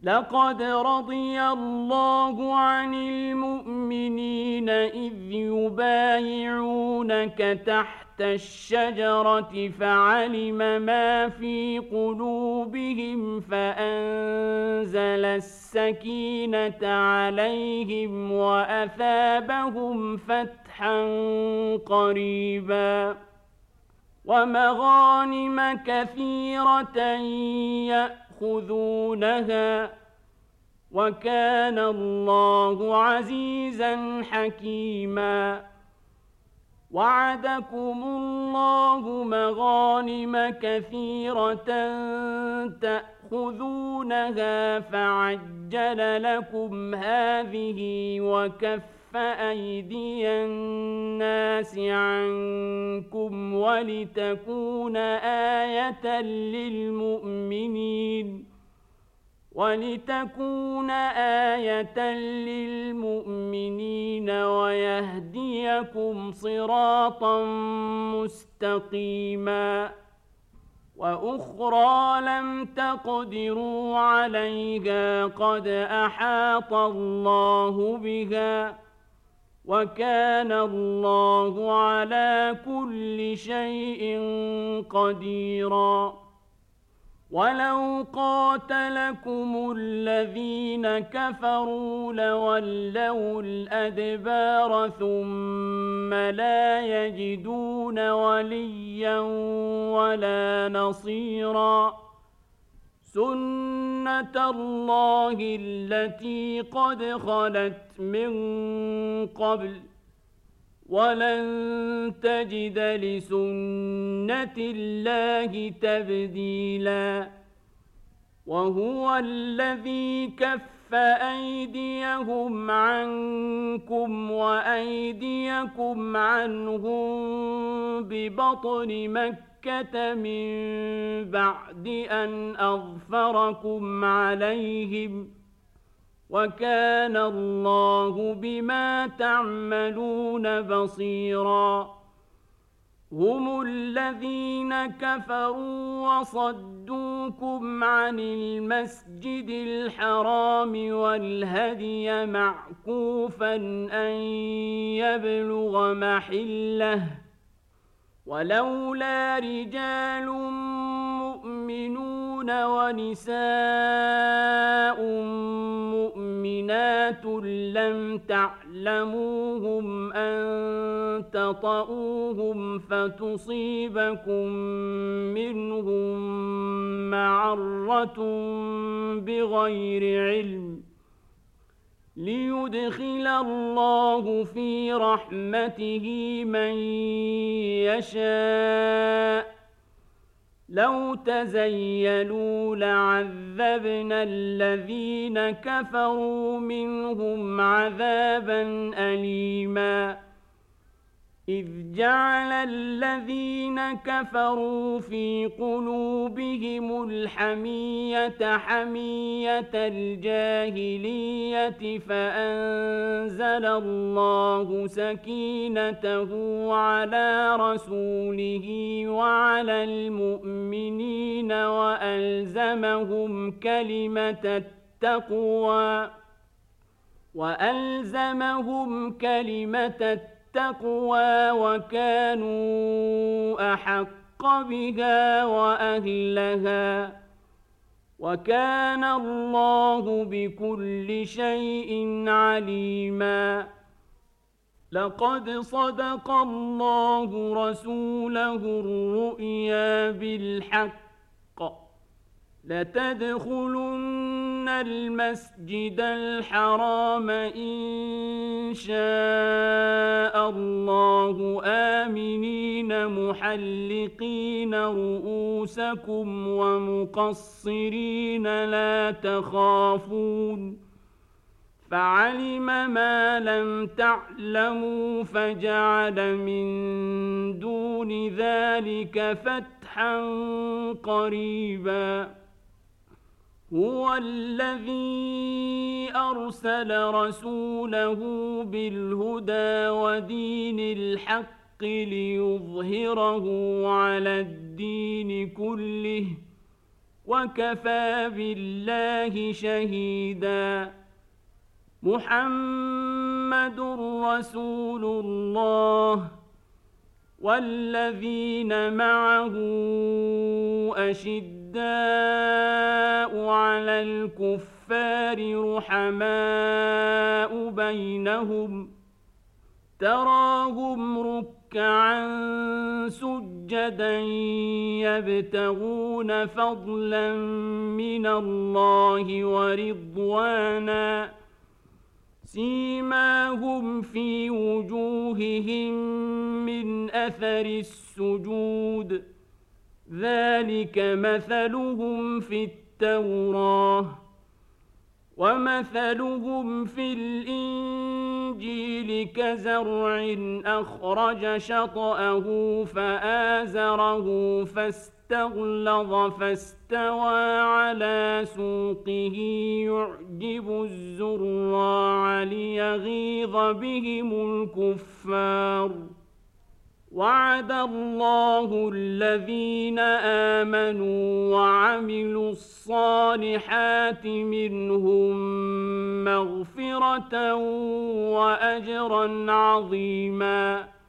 لقد رضي الله عن المؤمنين إذ يبايعونك تحت الشجرة فعلم ما في قلوبهم فأنزل السكينة عليهم وأثابهم فتحا قريبا ومغانم كثيرة يأخذونها وكان الله عزيزا حكيما وعدكم الله مغانم كثيرة تأخذونها فعجل لكم هذه وكف أيدي الناس عنكم ولتكون آية للمؤمنين ويهديكم صراطا مستقيما وأخرى لم تقدروا عليها قد أحاط الله بها وكان الله على كل شيء قديرا ولو قاتلكم الذين كفروا لولوا الأدبار ثم لا يجدون وليا ولا نصيرا سنة الله التي قد خلت من قبل ولن تجد لسنة الله تبديلا وهو الذي كف أيديهم عنكم وأيديكم عنهم ببطن مكة من بعد أن أظفركم عليهم وكان الله بما تعملون بصيرا هم الذين كفروا وصدوكم عن المسجد الحرام والهدي معكوفا أن يبلغ محله ولولا رجال مؤمنون ونساء مؤمنات لم تعلموهم أن تطؤوهم فتصيبكم منهم معرة بغير علم ليدخل الله في رحمته من يشاء لو تزيلوا لعذبنا الذين كفروا منهم عذابا أليما إذ جعل الذين كفروا في قلوبهم الحمية حمية الجاهلية فأنزل الله سكينته على رسوله وعلى المؤمنين وألزمهم كلمة التقوى وكانوا أحق بها وأهلها وكان الله بكل شيء عليما لقد صدق الله رسوله الرؤيا بالحق لتدخلن المسجد الحرام إن شاء الله آمنين محلقين رؤوسكم ومقصرين لا تخافون فعلم ما لم تعلموا فجعل من دون ذلك فتحا قريبا هو الذي أرسل رسوله بالهدى ودين الحق ليظهره على الدين كله وكفى بالله شهيدا. محمد رسول الله والذين معه أشداء على الكفار رحماء بينهم تراهم ركعا سجدا يبتغون فضلا من الله ورضوانا سيماهم في وجوههم من أثر السجود ذلك مثلهم في التوراة ومثلهم في الإنجيل كزرع أخرج شطأه فآزره فاستغلظ فاستوى على سوقه يعجب الزراع ليغيظ بهم الكفار. وعد الله الذين آمنوا وعملوا الصالحات منهم مغفرة وأجرا عظيما.